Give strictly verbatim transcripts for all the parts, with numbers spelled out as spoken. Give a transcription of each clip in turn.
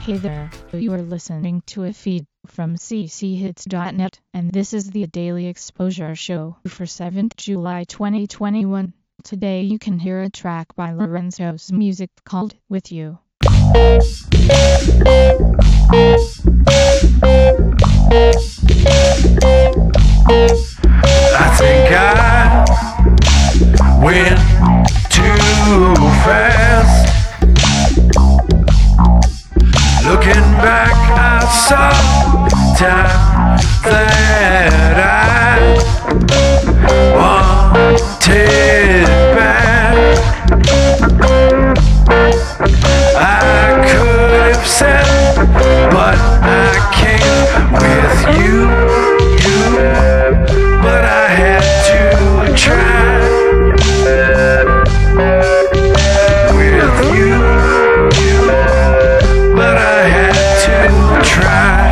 Hey there, you are listening to a feed from c c hits dot net, and this is the Daily Exposure Show for seventh of July twenty twenty-one. Today you can hear a track by Lorenzo's Music called With You. I think I went too fast. Looking back, I saw time that I wanted back. I could have said, but I can't with you, you. But I had to try with you, you. But I had to try.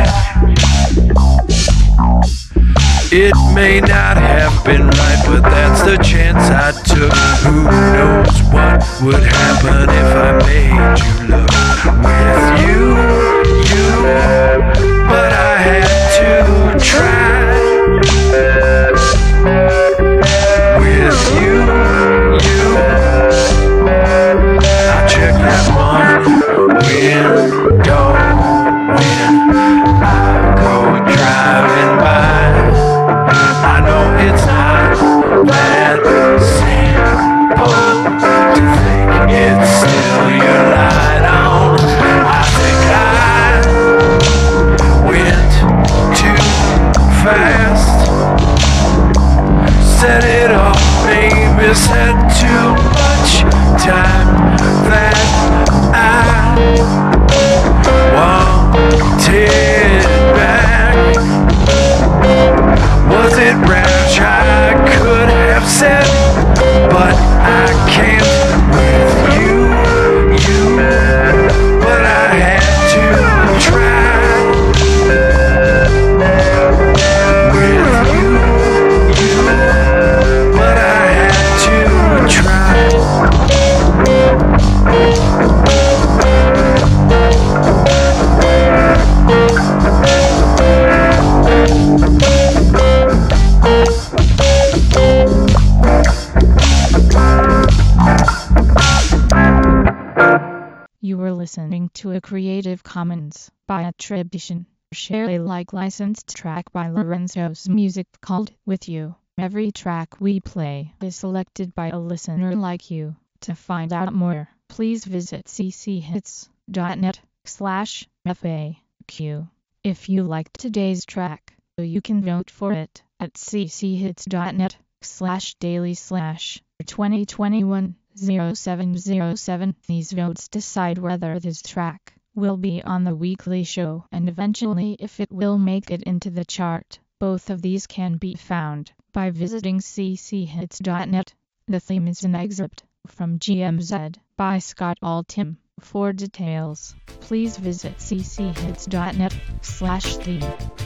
It may not have been right, but that's the chance I took. Who knows what would happen if I made you look with you, you. But I had to try with you, you. I check that one window when I go driving by. I know it's not that simple to think it's still your light on. I think I went too fast. Set it off, maybe said too much time that I wanted back. Was it rash? I could have said, but I can't with you, you. But I had to try with you, you. But I had to try. You were listening to a Creative Commons by attribution, share Alike licensed track by Lorenzo's Music called With You. Every track we play is selected by a listener like you. To find out more, please visit c c hits dot net slash F A Q. If you liked today's track, you can vote for it at c c hits dot net slash daily slash twenty twenty-one oh seven oh seven. These votes decide whether this track will be on the weekly show and eventually if it will make it into the chart. Both of these can be found by visiting c c hits dot net. The theme is an excerpt from G M Z by Scott Altham. For details, please visit c c hits dot net slash theme.